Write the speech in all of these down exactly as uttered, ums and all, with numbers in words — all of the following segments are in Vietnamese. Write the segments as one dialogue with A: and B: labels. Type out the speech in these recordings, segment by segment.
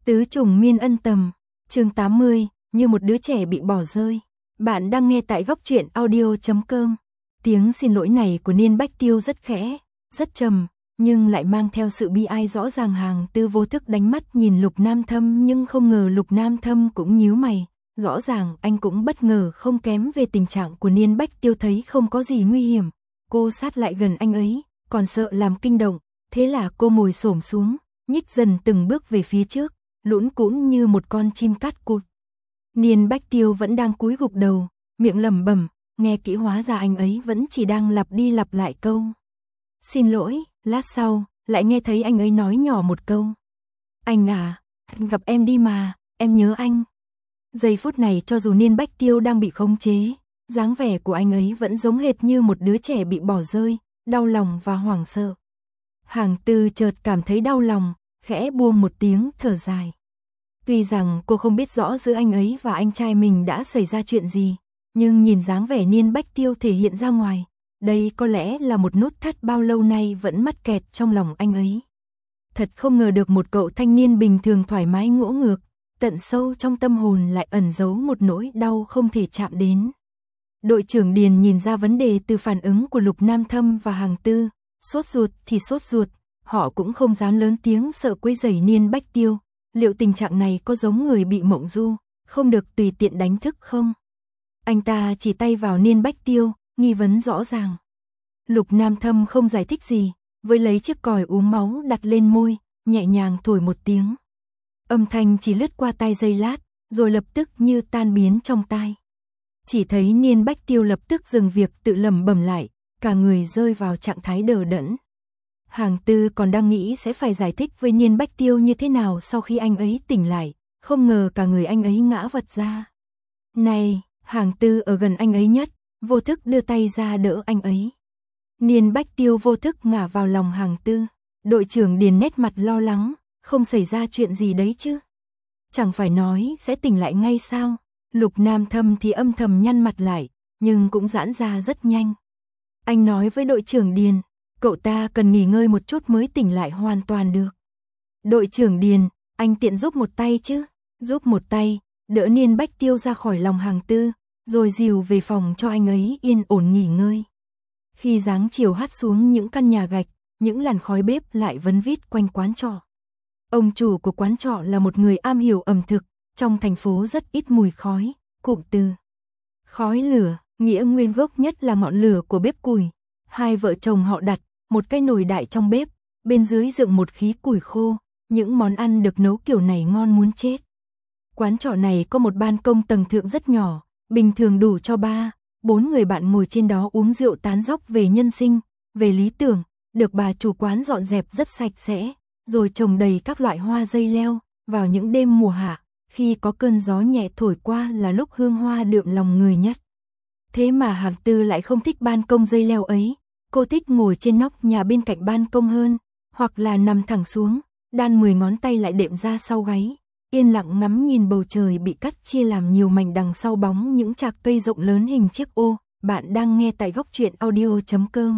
A: Tứ trùng miên ân tầm, chương tám mươi, như một đứa trẻ bị bỏ rơi. Bạn đang nghe tại góc truyện audio chấm com. Tiếng xin lỗi này của Niên Bách Tiêu rất khẽ, rất trầm, nhưng lại mang theo sự bi ai rõ ràng. Hàng Tư vô thức đánh mắt nhìn Lục Nam Thâm, nhưng không ngờ Lục Nam Thâm cũng nhíu mày. Rõ ràng anh cũng bất ngờ không kém về tình trạng của Niên Bách Tiêu, thấy không có gì nguy hiểm. Cô sát lại gần anh ấy, còn sợ làm kinh động, thế là cô ngồi xổm xuống, nhích dần từng bước về phía trước, lũn cũn như một con chim cát cụt. Niên Bách Tiêu vẫn đang cúi gục đầu, miệng lẩm bẩm, nghe kỹ hóa ra anh ấy vẫn chỉ đang lặp đi lặp lại câu xin lỗi. Lát sau, lại nghe thấy anh ấy nói nhỏ một câu: anh à, anh gặp em đi mà, em nhớ anh. Giây phút này cho dù Niên Bách Tiêu đang bị khống chế, dáng vẻ của anh ấy vẫn giống hệt như một đứa trẻ bị bỏ rơi, đau lòng và hoảng sợ. Hàng Tư chợt cảm thấy đau lòng, khẽ buông một tiếng thở dài. Tuy rằng cô không biết rõ giữa anh ấy và anh trai mình đã xảy ra chuyện gì, nhưng nhìn dáng vẻ Niên Bách Tiêu thể hiện ra ngoài, đây có lẽ là một nút thắt bao lâu nay vẫn mắc kẹt trong lòng anh ấy. Thật không ngờ được một cậu thanh niên bình thường thoải mái ngỗ ngược, tận sâu trong tâm hồn lại ẩn giấu một nỗi đau không thể chạm đến. Đội trưởng Điền nhìn ra vấn đề từ phản ứng của Lục Nam Thâm và Hàng Tư, sốt ruột thì sốt ruột, họ cũng không dám lớn tiếng sợ quấy rầy Niên Bách Tiêu. Liệu tình trạng này có giống người bị mộng du, không được tùy tiện đánh thức không? Anh ta chỉ tay vào Niên Bách Tiêu, nghi vấn rõ ràng. Lục Nam Thâm không giải thích gì, với lấy chiếc còi uống máu đặt lên môi, nhẹ nhàng thổi một tiếng. Âm thanh chỉ lướt qua tai giây lát, rồi lập tức như tan biến trong tai. Chỉ thấy Niên Bách Tiêu lập tức dừng việc tự lẩm bẩm lại, cả người rơi vào trạng thái đờ đẫn. Hàng Tư còn đang nghĩ sẽ phải giải thích với Niên Bách Tiêu như thế nào sau khi anh ấy tỉnh lại, không ngờ cả người anh ấy ngã vật ra. Này, Hàng Tư ở gần anh ấy nhất, vô thức đưa tay ra đỡ anh ấy. Niên Bách Tiêu vô thức ngả vào lòng Hàng Tư. Đội trưởng Điền nét mặt lo lắng, không xảy ra chuyện gì đấy chứ? Chẳng phải nói sẽ tỉnh lại ngay sao? Lục Nam Thâm thì âm thầm nhăn mặt lại, nhưng cũng giãn ra rất nhanh. Anh nói với đội trưởng Điền, cậu ta cần nghỉ ngơi một chút mới tỉnh lại hoàn toàn được. Đội trưởng Điền, anh tiện giúp một tay chứ? Giúp một tay, đỡ Niên Bách Tiêu ra khỏi lòng Hàng Tư, rồi dìu về phòng cho anh ấy yên ổn nghỉ ngơi. Khi dáng chiều hắt xuống những căn nhà gạch, những làn khói bếp lại vấn vít quanh quán trọ. Ông chủ của quán trọ là một người am hiểu ẩm thực, trong thành phố rất ít mùi khói, cụm từ khói lửa, nghĩa nguyên gốc nhất là ngọn lửa của bếp củi. Hai vợ chồng họ đặt một cái nồi đại trong bếp, bên dưới dựng một khí củi khô, những món ăn được nấu kiểu này ngon muốn chết. Quán trọ này có một ban công tầng thượng rất nhỏ, bình thường đủ cho ba, bốn người bạn ngồi trên đó uống rượu tán dóc về nhân sinh, về lý tưởng, được bà chủ quán dọn dẹp rất sạch sẽ, rồi trồng đầy các loại hoa dây leo. Vào những đêm mùa hạ, khi có cơn gió nhẹ thổi qua là lúc hương hoa đượm lòng người nhất. Thế mà Hàng Tư lại không thích ban công dây leo ấy, cô thích ngồi trên nóc nhà bên cạnh ban công hơn, hoặc là nằm thẳng xuống, đan mười ngón tay lại đệm ra sau gáy, yên lặng ngắm nhìn bầu trời bị cắt chia làm nhiều mảnh đằng sau bóng những chạc cây rộng lớn hình chiếc ô. Bạn đang nghe tại góc truyện audio chấm com.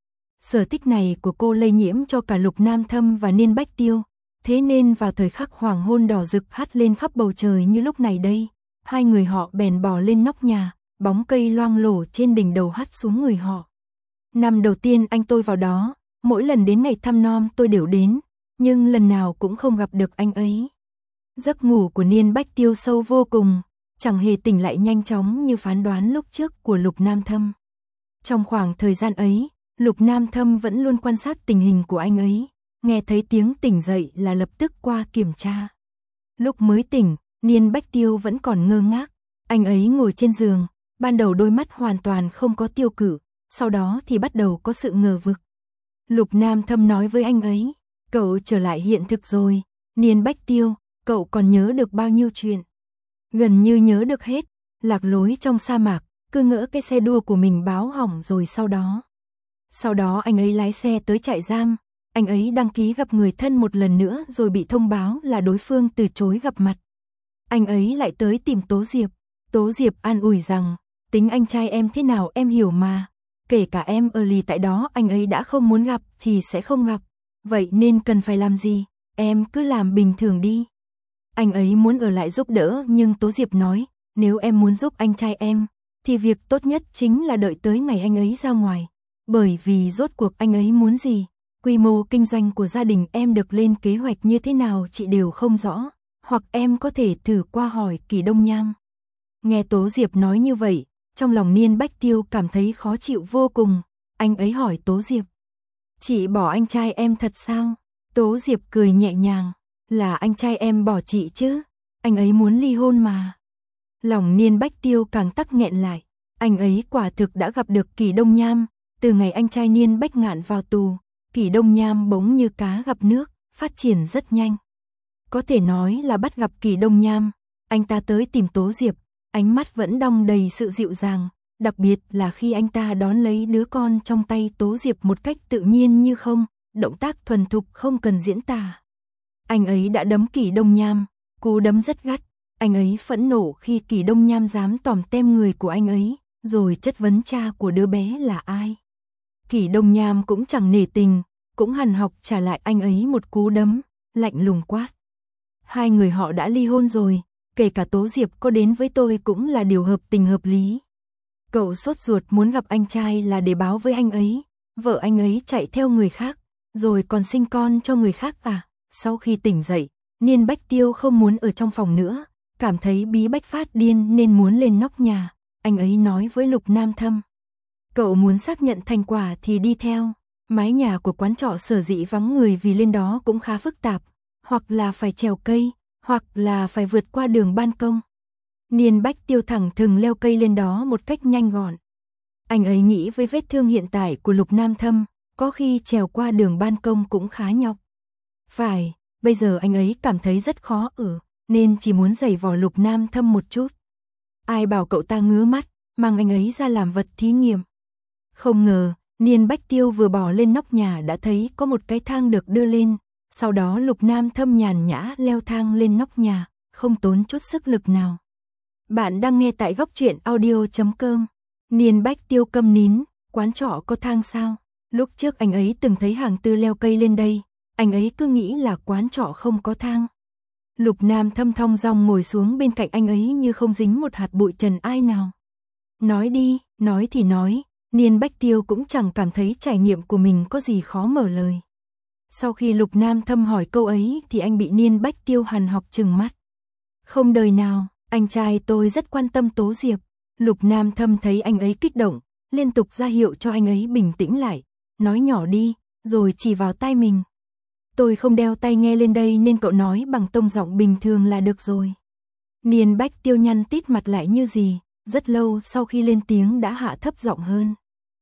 A: Sở thích này của cô lây nhiễm cho cả Lục Nam Thâm và Niên Bách Tiêu, thế nên vào thời khắc hoàng hôn đỏ rực hắt lên khắp bầu trời như lúc này đây, hai người họ bèn bò lên nóc nhà, bóng cây loang lổ trên đỉnh đầu hắt xuống người họ. Năm đầu tiên anh tôi vào đó, mỗi lần đến ngày thăm nom tôi đều đến, nhưng lần nào cũng không gặp được anh ấy. Giấc ngủ của Niên Bách Tiêu sâu vô cùng, chẳng hề tỉnh lại nhanh chóng như phán đoán lúc trước của Lục Nam Thâm. Trong khoảng thời gian ấy, Lục Nam Thâm vẫn luôn quan sát tình hình của anh ấy, nghe thấy tiếng tỉnh dậy là lập tức qua kiểm tra. Lúc mới tỉnh, Niên Bách Tiêu vẫn còn ngơ ngác, anh ấy ngồi trên giường, ban đầu đôi mắt hoàn toàn không có tiêu cự, sau đó thì bắt đầu có sự ngờ vực. Lục Nam Thâm nói với anh ấy, cậu trở lại hiện thực rồi, Niên Bách Tiêu, cậu còn nhớ được bao nhiêu chuyện? Gần như nhớ được hết, lạc lối trong sa mạc, cứ ngỡ cái xe đua của mình báo hỏng rồi sau đó. Sau đó anh ấy lái xe tới trại giam, anh ấy đăng ký gặp người thân một lần nữa rồi bị thông báo là đối phương từ chối gặp mặt. Anh ấy lại tới tìm Tố Diệp, Tố Diệp an ủi rằng, tính anh trai em thế nào em hiểu mà, kể cả em ở lì tại đó anh ấy đã không muốn gặp thì sẽ không gặp, vậy nên cần phải làm gì, em cứ làm bình thường đi. Anh ấy muốn ở lại giúp đỡ nhưng Tố Diệp nói, nếu em muốn giúp anh trai em, thì việc tốt nhất chính là đợi tới ngày anh ấy ra ngoài. Bởi vì rốt cuộc anh ấy muốn gì, quy mô kinh doanh của gia đình em được lên kế hoạch như thế nào chị đều không rõ, hoặc em có thể thử qua hỏi Kỳ Đông Nham. Nghe Tố Diệp nói như vậy, trong lòng Niên Bách Tiêu cảm thấy khó chịu vô cùng, anh ấy hỏi Tố Diệp. Chị bỏ anh trai em thật sao? Tố Diệp cười nhẹ nhàng, là anh trai em bỏ chị chứ, anh ấy muốn ly hôn mà. Lòng Niên Bách Tiêu càng tắc nghẹn lại, anh ấy quả thực đã gặp được Kỳ Đông Nham, từ ngày anh trai Niên Bách Ngạn vào tù, Kỳ Đông Nham bỗng như cá gặp nước, phát triển rất nhanh. Có thể nói là bắt gặp Kỳ Đông Nham, anh ta tới tìm Tố Diệp, ánh mắt vẫn đong đầy sự dịu dàng, đặc biệt là khi anh ta đón lấy đứa con trong tay Tố Diệp một cách tự nhiên như không, động tác thuần thục không cần diễn tả. Anh ấy đã đấm Kỳ Đông Nham, cú đấm rất gắt, anh ấy phẫn nộ khi Kỳ Đông Nham dám tòm tem người của anh ấy, rồi chất vấn cha của đứa bé là ai. Kỳ Đông Nham cũng chẳng nể tình, cũng hằn học trả lại anh ấy một cú đấm, lạnh lùng quát. Hai người họ đã ly hôn rồi, kể cả Tố Diệp có đến với tôi cũng là điều hợp tình hợp lý. Cậu sốt ruột muốn gặp anh trai là để báo với anh ấy, vợ anh ấy chạy theo người khác, rồi còn sinh con cho người khác à? Sau khi tỉnh dậy, Niên Bách Tiêu không muốn ở trong phòng nữa, cảm thấy bí bách phát điên nên muốn lên nóc nhà. Anh ấy nói với Lục Nam Thâm. Cậu muốn xác nhận thành quả thì đi theo. Mái nhà của quán trọ sở dĩ vắng người vì lên đó cũng khá phức tạp, hoặc là phải trèo cây, hoặc là phải vượt qua đường ban công. Niên Bách Tiêu thẳng thừng leo cây lên đó một cách nhanh gọn. Anh ấy nghĩ với vết thương hiện tại của Lục Nam Thâm, có khi trèo qua đường ban công cũng khá nhọc. Phải, bây giờ anh ấy cảm thấy rất khó ở, nên chỉ muốn giày vò Lục Nam Thâm một chút. Ai bảo cậu ta ngứa mắt, mang anh ấy ra làm vật thí nghiệm. Không ngờ, Niên Bách Tiêu vừa bỏ lên nóc nhà đã thấy có một cái thang được đưa lên, sau đó Lục Nam Thâm nhàn nhã leo thang lên nóc nhà, không tốn chút sức lực nào. Bạn đang nghe tại góc truyện audio chấm com. Niên Bách Tiêu câm nín, quán trọ có thang sao? Lúc trước anh ấy từng thấy hàng tư leo cây lên đây, anh ấy cứ nghĩ là quán trọ không có thang. Lục Nam Thâm thong dong ngồi xuống bên cạnh anh ấy như không dính một hạt bụi trần ai nào. Nói đi, nói thì nói, Niên Bách Tiêu cũng chẳng cảm thấy trải nghiệm của mình có gì khó mở lời. Sau khi Lục Nam Thâm hỏi câu ấy thì anh bị Niên Bách Tiêu hằn học trừng mắt. Không đời nào, anh trai tôi rất quan tâm Tố Diệp. Lục Nam Thâm thấy anh ấy kích động, liên tục ra hiệu cho anh ấy bình tĩnh lại, nói nhỏ đi, rồi chỉ vào tai mình. Tôi không đeo tai nghe lên đây nên cậu nói bằng tông giọng bình thường là được rồi. Niên Bách Tiêu nhăn tít mặt lại như gì, rất lâu sau khi lên tiếng đã hạ thấp giọng hơn.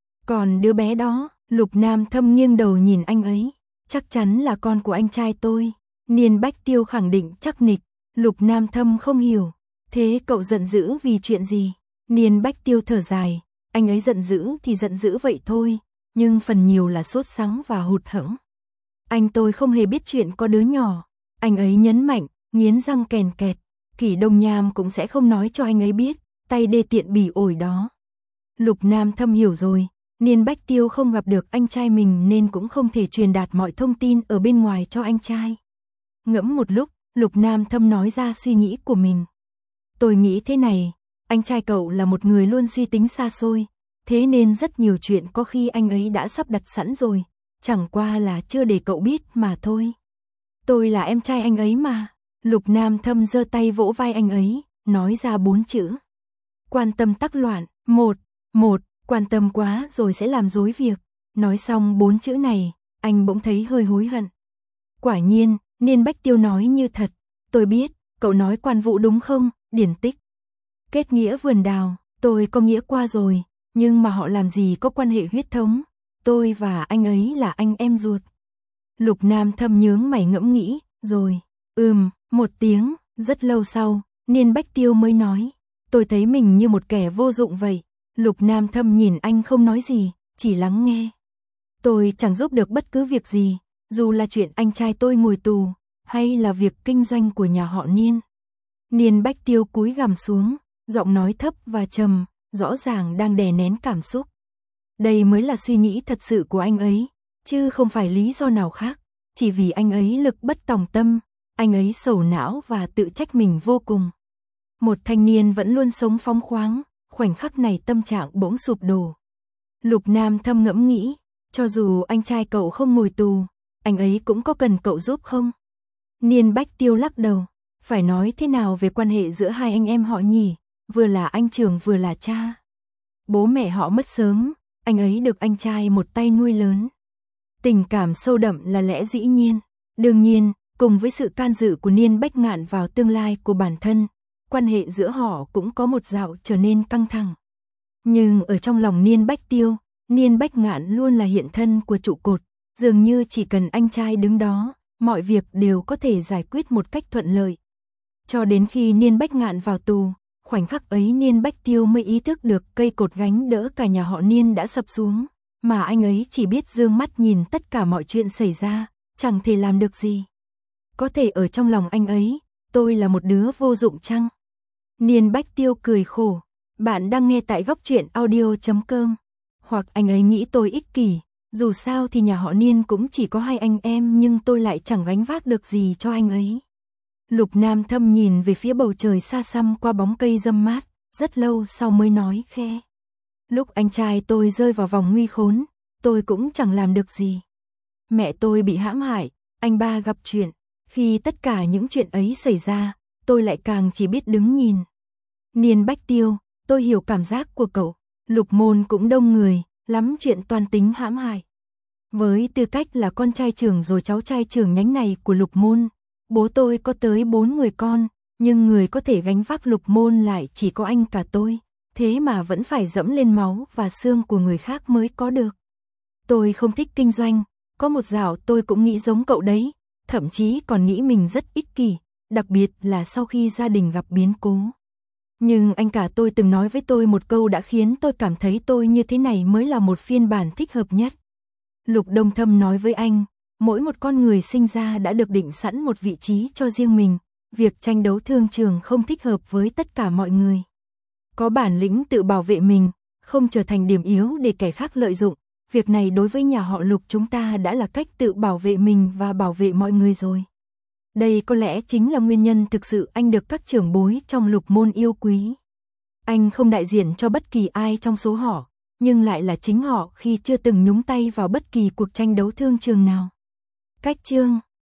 A: Còn đứa bé đó, Lục Nam Thâm nghiêng đầu nhìn anh ấy, chắc chắn là con của anh trai tôi. Niên Bách Tiêu khẳng định chắc nịch. Lục Nam Thâm không hiểu, thế cậu giận dữ vì chuyện gì? Niên Bách Tiêu thở dài, anh ấy giận dữ thì giận dữ vậy thôi, nhưng phần nhiều là sốt sắng và hụt hẫng. Anh tôi không hề biết chuyện có đứa nhỏ, anh ấy nhấn mạnh, nghiến răng kèn kẹt, Kỳ Đông Nham cũng sẽ không nói cho anh ấy biết, tay đê tiện bỉ ổi đó. Lục Nam Thâm hiểu rồi, Niên Bách Tiêu không gặp được anh trai mình nên cũng không thể truyền đạt mọi thông tin ở bên ngoài cho anh trai. Ngẫm một lúc, Lục Nam Thâm nói ra suy nghĩ của mình. Tôi nghĩ thế này, anh trai cậu là một người luôn suy tính xa xôi, thế nên rất nhiều chuyện có khi anh ấy đã sắp đặt sẵn rồi, chẳng qua là chưa để cậu biết mà thôi. Tôi là em trai anh ấy mà. Lục Nam Thâm giơ tay vỗ vai anh ấy, nói ra bốn chữ. Quan tâm tắc loạn, một, một, quan tâm quá rồi sẽ làm rối việc. Nói xong bốn chữ này, anh bỗng thấy hơi hối hận. Quả nhiên, Niên Bách Tiêu nói như thật, tôi biết, cậu nói quan vụ đúng không, điển tích. Kết nghĩa vườn đào, tôi có nghĩa qua rồi, nhưng mà họ làm gì có quan hệ huyết thống, tôi và anh ấy là anh em ruột. Lục Nam Thâm nhướng mày ngẫm nghĩ, rồi, ừm, một tiếng, rất lâu sau, Niên Bách Tiêu mới nói, tôi thấy mình như một kẻ vô dụng vậy. Lục Nam Thâm nhìn anh không nói gì, chỉ lắng nghe. Tôi chẳng giúp được bất cứ việc gì, dù là chuyện anh trai tôi ngồi tù, hay là việc kinh doanh của nhà họ Niên. Niên Bách Tiêu cúi gằm xuống, giọng nói thấp và trầm, rõ ràng đang đè nén cảm xúc. Đây mới là suy nghĩ thật sự của anh ấy, chứ không phải lý do nào khác, chỉ vì anh ấy lực bất tòng tâm, Anh ấy sầu não và tự trách mình vô cùng. Một thanh niên vẫn luôn sống phóng khoáng, khoảnh khắc này tâm trạng bỗng sụp đổ. Lục Nam thầm ngẫm nghĩ, cho dù anh trai cậu không ngồi tù, anh ấy cũng có cần cậu giúp không? Niên Bách Tiêu lắc đầu, phải nói thế nào về quan hệ giữa hai anh em họ nhỉ, vừa là anh trưởng vừa là cha. Bố mẹ họ mất sớm, anh ấy được anh trai một tay nuôi lớn. Tình cảm sâu đậm là lẽ dĩ nhiên. Đương nhiên, cùng với sự can dự của Niên Bách Ngạn vào tương lai của bản thân, quan hệ giữa họ cũng có một dạo trở nên căng thẳng. Nhưng ở trong lòng Niên Bách Tiêu, Niên Bách Ngạn luôn là hiện thân của trụ cột, dường như chỉ cần anh trai đứng đó, mọi việc đều có thể giải quyết một cách thuận lợi. Cho đến khi Niên Bách Ngạn vào tù, khoảnh khắc ấy Niên Bách Tiêu mới ý thức được cây cột gánh đỡ cả nhà họ Niên đã sập xuống, mà anh ấy chỉ biết dương mắt nhìn tất cả mọi chuyện xảy ra, chẳng thể làm được gì. Có thể ở trong lòng anh ấy, tôi là một đứa vô dụng chăng? Niên Bách Tiêu cười khổ, bạn đang nghe tại góc truyện audio chấm com. Hoặc anh ấy nghĩ tôi ích kỷ, dù sao thì nhà họ Niên cũng chỉ có hai anh em nhưng tôi lại chẳng gánh vác được gì cho anh ấy. Lục Nam Thâm nhìn về phía bầu trời xa xăm qua bóng cây râm mát, rất lâu sau mới nói khe. Lúc anh trai tôi rơi vào vòng nguy khốn, tôi cũng chẳng làm được gì. Mẹ tôi bị hãm hại, anh ba gặp chuyện, khi tất cả những chuyện ấy xảy ra, tôi lại càng chỉ biết đứng nhìn. Niên Bách Tiêu, tôi hiểu cảm giác của cậu, Lục Môn cũng đông người, lắm chuyện toan tính hãm hại. Với tư cách là con trai trưởng rồi cháu trai trưởng nhánh này của Lục Môn, bố tôi có tới bốn người con, nhưng người có thể gánh vác Lục Môn lại chỉ có anh cả tôi, thế mà vẫn phải dẫm lên máu và xương của người khác mới có được. Tôi không thích kinh doanh, có một dạo tôi cũng nghĩ giống cậu đấy, thậm chí còn nghĩ mình rất ích kỷ, đặc biệt là sau khi gia đình gặp biến cố. Nhưng anh cả tôi từng nói với tôi một câu đã khiến tôi cảm thấy tôi như thế này mới là một phiên bản thích hợp nhất. Lục Đông Thâm nói với anh, mỗi một con người sinh ra đã được định sẵn một vị trí cho riêng mình, việc tranh đấu thương trường không thích hợp với tất cả mọi người. Có bản lĩnh tự bảo vệ mình, không trở thành điểm yếu để kẻ khác lợi dụng, việc này đối với nhà họ Lục chúng ta đã là cách tự bảo vệ mình và bảo vệ mọi người rồi. Đây có lẽ chính là nguyên nhân thực sự anh được các trưởng bối trong Lục Môn yêu quý. Anh không đại diện cho bất kỳ ai trong số họ, nhưng lại là chính họ khi chưa từng nhúng tay vào bất kỳ cuộc tranh đấu thương trường nào. Cách chương